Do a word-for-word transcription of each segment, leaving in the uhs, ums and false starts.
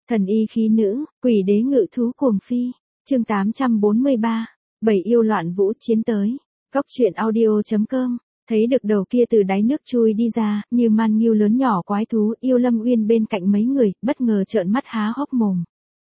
Thần y khí nữ, quỷ đế ngự thú cuồng phi. Chương tám trăm bốn mươi ba. Bảy yêu loạn vũ chiến tới. Góc truyện audio chấm com. Thấy được đầu kia từ đáy nước chui đi ra, như man nghiêu lớn nhỏ quái thú, Yêu Lâm Uyên bên cạnh mấy người, bất ngờ trợn mắt há hốc mồm.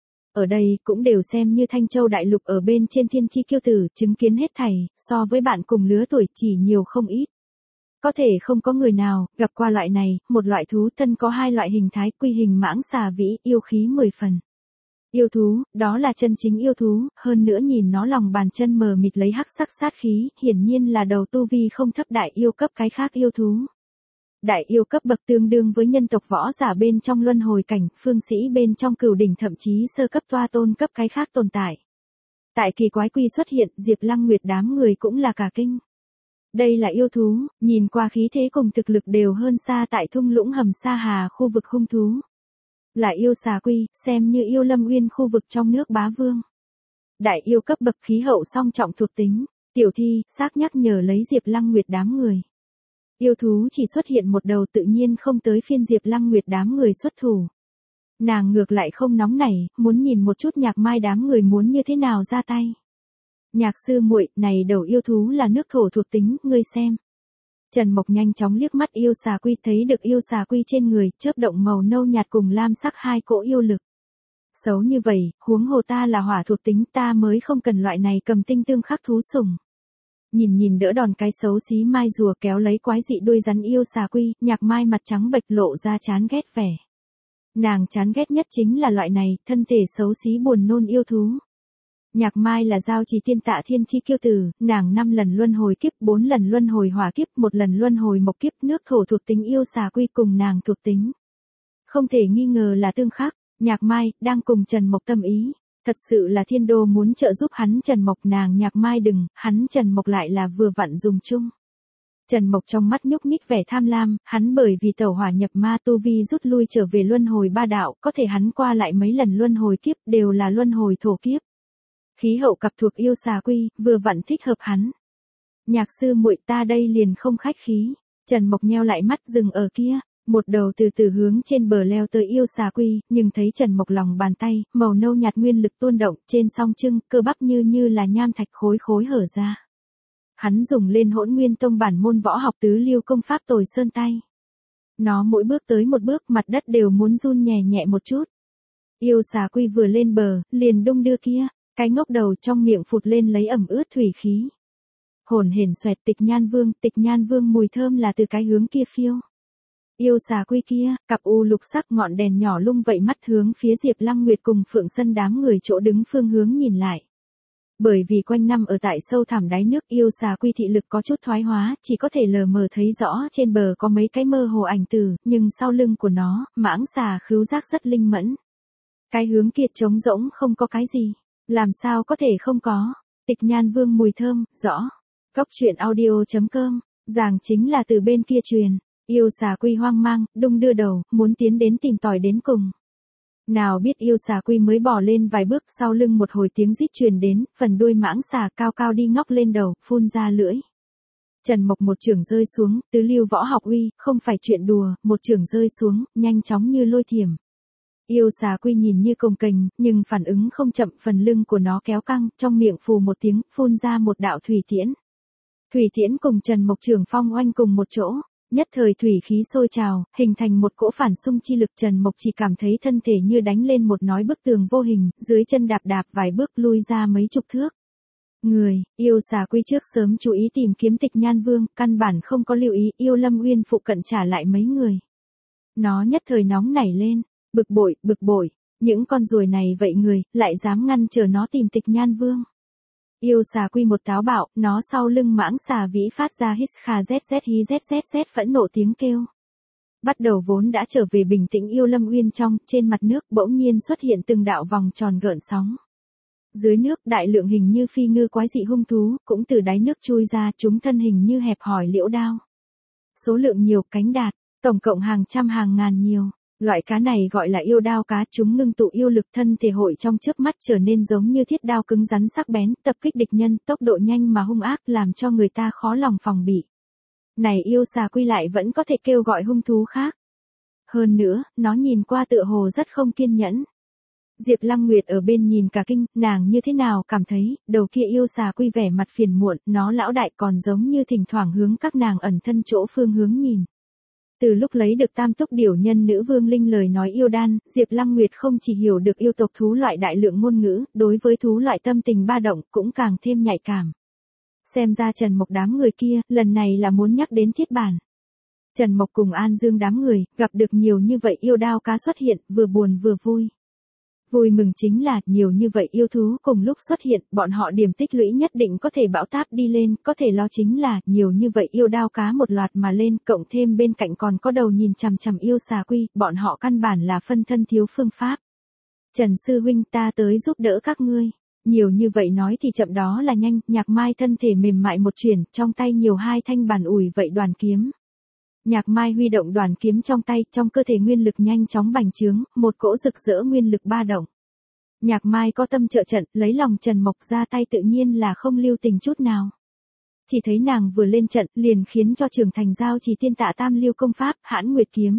Ở đây, cũng đều xem như Thanh Châu đại lục ở bên trên thiên chi kiêu tử, chứng kiến hết thảy, so với bạn cùng lứa tuổi chỉ nhiều không ít. Có thể không có người nào, gặp qua loại này, một loại thú thân có hai loại hình thái, quy hình mãng xà vĩ, yêu khí mười phần. Yêu thú, đó là chân chính yêu thú, hơn nữa nhìn nó lòng bàn chân mờ mịt lấy hắc sắc sát khí, hiển nhiên là đầu tu vi không thấp đại yêu cấp cái khác yêu thú. Đại yêu cấp bậc tương đương với nhân tộc võ giả bên trong luân hồi cảnh, phương sĩ bên trong cửu đỉnh thậm chí sơ cấp toa tôn cấp cái khác tồn tại. Tại kỳ quái quy xuất hiện, Diệp Lăng Nguyệt đám người cũng là cả kinh. Đây là yêu thú, nhìn qua khí thế cùng thực lực đều hơn xa tại thung lũng hầm sa hà khu vực hung thú. Là yêu xà quy, xem như Yêu Lâm Uyên khu vực trong nước bá vương. Đại yêu cấp bậc khí hậu song trọng thuộc tính, tiểu thi, xác nhắc nhở lấy Diệp Lăng Nguyệt đám người. Yêu thú chỉ xuất hiện một đầu tự nhiên không tới phiên Diệp Lăng Nguyệt đám người xuất thủ. Nàng ngược lại không nóng nảy, muốn nhìn một chút Nhạc Mai đám người muốn như thế nào ra tay. Nhạc sư muội, này đầu yêu thú là nước thổ thuộc tính, ngươi xem. Trần Mộc nhanh chóng liếc mắt yêu xà quy, thấy được yêu xà quy trên người, chớp động màu nâu nhạt cùng lam sắc hai cỗ yêu lực. Xấu như vậy, huống hồ ta là hỏa thuộc tính, ta mới không cần loại này cầm tinh tương khắc thú sủng. Nhìn nhìn đỡ đòn cái xấu xí mai rùa kéo lấy quái dị đuôi rắn yêu xà quy, Nhạc Mai mặt trắng bệch lộ ra chán ghét vẻ. Nàng chán ghét nhất chính là loại này, thân thể xấu xí buồn nôn yêu thú. Nhạc Mai là giao trì tiên tạ thiên chi kiêu tử, nàng năm lần luân hồi kiếp, bốn lần luân hồi hỏa kiếp, một lần luân hồi mộc kiếp, nước thổ thuộc tính yêu xà quy cùng nàng thuộc tính. Không thể nghi ngờ là tương khắc, Nhạc Mai, đang cùng Trần Mộc tâm ý. Thật sự là thiên đô muốn trợ giúp hắn Trần Mộc, nàng Nhạc Mai đừng, hắn Trần Mộc lại là vừa vặn dùng chung. Trần Mộc trong mắt nhúc nhích vẻ tham lam, hắn bởi vì tẩu hỏa nhập ma tu vi rút lui trở về luân hồi ba đạo, có thể hắn qua lại mấy lần luân hồi kiếp đều là luân hồi thổ kiếp. Khí hậu cặp thuộc yêu xà quy, vừa vặn thích hợp hắn. Nhạc sư muội, ta đây liền không khách khí. Trần Mộc nheo lại mắt dừng ở kia, một đầu từ từ hướng trên bờ leo tới yêu xà quy, nhưng thấy Trần Mộc lòng bàn tay, màu nâu nhạt nguyên lực tuôn động, trên song trưng, cơ bắp như như là nham thạch khối khối hở ra. Hắn dùng lên Hỗn Nguyên Tông bản môn võ học tứ lưu công pháp Tồi Sơn tay. Nó mỗi bước tới một bước, mặt đất đều muốn run nhẹ nhẹ một chút. Yêu xà quy vừa lên bờ, liền đung đưa kia. Cái ngốc đầu trong miệng phụt lên lấy ẩm ướt thủy khí. Hồn hển xoẹt Tịch Nhan Vương, Tịch Nhan Vương mùi thơm là từ cái hướng kia phiêu. Yêu xà quy kia, cặp u lục sắc ngọn đèn nhỏ lung vậy mắt hướng phía Diệp Lăng Nguyệt cùng Phượng Sân đám người chỗ đứng phương hướng nhìn lại. Bởi vì quanh năm ở tại sâu thẳm đáy nước, yêu xà quy thị lực có chút thoái hóa, chỉ có thể lờ mờ thấy rõ trên bờ có mấy cái mơ hồ ảnh tử, nhưng sau lưng của nó, mãng xà khứu giác rất linh mẫn. Cái hướng kia trống rỗng không có cái gì. Làm sao có thể không có, Tịch Nhan Vương mùi thơm, rõ. Góc truyện audio chấm com, giảng chính là từ bên kia truyền, yêu xà quy hoang mang, đung đưa đầu, muốn tiến đến tìm tòi đến cùng. Nào biết yêu xà quy mới bỏ lên vài bước, sau lưng một hồi tiếng rít truyền đến, phần đuôi mãng xà cao cao đi ngóc lên đầu, phun ra lưỡi. Trần Mộc một chưởng rơi xuống, tứ lưu võ học uy, không phải chuyện đùa, một chưởng rơi xuống, nhanh chóng như lôi thiểm. Yêu xà quy nhìn như cồng kềnh, nhưng phản ứng không chậm, phần lưng của nó kéo căng, trong miệng phù một tiếng, phun ra một đạo thủy tiễn. Thủy tiễn cùng Trần Mộc trưởng phong oanh cùng một chỗ, nhất thời thủy khí sôi trào, hình thành một cỗ phản xung chi lực. Trần Mộc chỉ cảm thấy thân thể như đánh lên một nói bức tường vô hình, dưới chân đạp đạp vài bước lui ra mấy chục thước. Người, yêu xà quy trước sớm chú ý tìm kiếm Tịch Nhan Vương, căn bản không có lưu ý Yêu Lâm Uyên phụ cận trả lại mấy người. Nó nhất thời nóng nảy lên. Bực bội, bực bội, những con ruồi này vậy người, lại dám ngăn chờ nó tìm Tịch Nhan Vương. Yêu xà quy một táo bạo, nó sau lưng mãng xà vĩ phát ra hít kha zz hí zz phẫn nộ tiếng kêu. Bắt đầu vốn đã trở về bình tĩnh Yêu Lâm Uyên trong, trên mặt nước bỗng nhiên xuất hiện từng đạo vòng tròn gợn sóng. Dưới nước đại lượng hình như phi ngư quái dị hung thú, cũng từ đáy nước chui ra, chúng thân hình như hẹp hỏi liễu đao. Số lượng nhiều, cánh đạt, tổng cộng hàng trăm hàng ngàn nhiều. Loại cá này gọi là yêu đao cá, chúng ngưng tụ yêu lực, thân thể hội trong chớp mắt trở nên giống như thiết đao cứng rắn sắc bén, tập kích địch nhân, tốc độ nhanh mà hung ác, làm cho người ta khó lòng phòng bị. Này yêu xà quy lại vẫn có thể kêu gọi hung thú khác. Hơn nữa, nó nhìn qua tựa hồ rất không kiên nhẫn. Diệp Lăng Nguyệt ở bên nhìn cả kinh, nàng như thế nào cảm thấy, đầu kia yêu xà quy vẻ mặt phiền muộn, nó lão đại còn giống như thỉnh thoảng hướng các nàng ẩn thân chỗ phương hướng nhìn. Từ lúc lấy được tam túc điểu nhân nữ vương linh lời nói yêu đan, Diệp Lăng Nguyệt không chỉ hiểu được yêu tộc thú loại đại lượng ngôn ngữ, đối với thú loại tâm tình ba động cũng càng thêm nhạy cảm. Xem ra Trần Mộc đám người kia, lần này là muốn nhắc đến thiết bản. Trần Mộc cùng An Dương đám người, gặp được nhiều như vậy yêu đao cá xuất hiện, vừa buồn vừa vui. Vui mừng chính là, nhiều như vậy yêu thú cùng lúc xuất hiện, bọn họ điểm tích lũy nhất định có thể bão táp đi lên, có thể lo chính là, nhiều như vậy yêu đao cá một loạt mà lên, cộng thêm bên cạnh còn có đầu nhìn chằm chằm yêu xà quy, bọn họ căn bản là phân thân thiếu phương pháp. Trần Sư Huynh ta tới giúp đỡ các ngươi. Nhiều như vậy nói thì chậm đó là nhanh, Nhạc Mai thân thể mềm mại một chuyển, trong tay nhiều hai thanh bản ủi vậy đoàn kiếm. Nhạc Mai huy động đoàn kiếm trong tay, trong cơ thể nguyên lực nhanh chóng bành trướng, một cỗ rực rỡ nguyên lực ba động. Nhạc Mai có tâm trợ trận, lấy lòng Trần Mộc ra tay tự nhiên là không lưu tình chút nào. Chỉ thấy nàng vừa lên trận, liền khiến cho Trường Thành giao chỉ tiên tạ tam lưu công pháp, Hãn Nguyệt kiếm.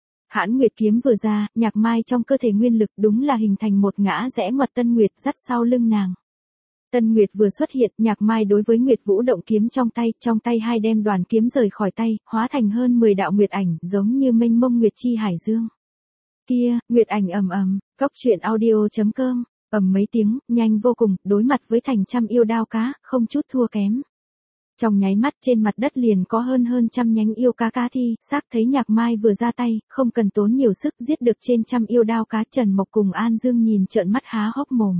Hãn Nguyệt kiếm vừa ra, Nhạc Mai trong cơ thể nguyên lực đúng là hình thành một ngã rẽ ngoặt Tân Nguyệt dắt sau lưng nàng. Tân Nguyệt vừa xuất hiện, Nhạc Mai đối với Nguyệt Vũ động kiếm trong tay, trong tay hai đem đoàn kiếm rời khỏi tay, hóa thành hơn mười đạo nguyệt ảnh, giống như mênh mông nguyệt chi hải dương. Kia, nguyệt ảnh ầm ầm, cốc truyện audio chấm com, ầm mấy tiếng, nhanh vô cùng, đối mặt với thành trăm yêu đao cá, không chút thua kém. Trong nháy mắt trên mặt đất liền có hơn hơn trăm nhánh yêu cá cá thi, xác thấy Nhạc Mai vừa ra tay, không cần tốn nhiều sức giết được trên trăm yêu đao cá. Trần Mộc cùng An Dương nhìn trợn mắt há hốc mồm.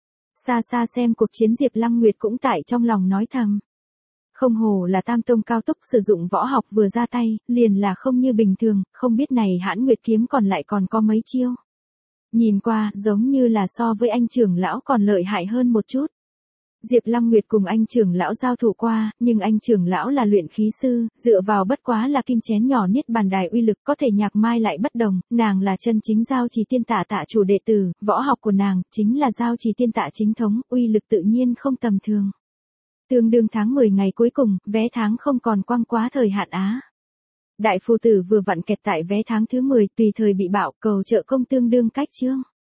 Xa xa xem cuộc chiến Diệp Lăng Nguyệt cũng tại trong lòng nói thầm. Không hồ là tam tông cao túc sử dụng võ học vừa ra tay, liền là không như bình thường, không biết này Hãn Nguyệt kiếm còn lại còn có mấy chiêu. Nhìn qua, giống như là so với anh trưởng lão còn lợi hại hơn một chút. Diệp Lăng Nguyệt cùng anh trưởng lão giao thủ qua, nhưng anh trưởng lão là luyện khí sư, dựa vào bất quá là kim chén nhỏ niết bàn đài uy lực, có thể Nhạc Mai lại bất đồng, nàng là chân chính giao trì tiên tạ tạ chủ đệ tử, võ học của nàng chính là giao trì tiên tạ chính thống, uy lực tự nhiên không tầm thường. Tương đương tháng mười ngày cuối cùng, vé tháng không còn quăng quá thời hạn á. Đại phu tử vừa vặn kẹt tại vé tháng thứ mười, tùy thời bị bạo, cầu trợ công tương đương cách chương.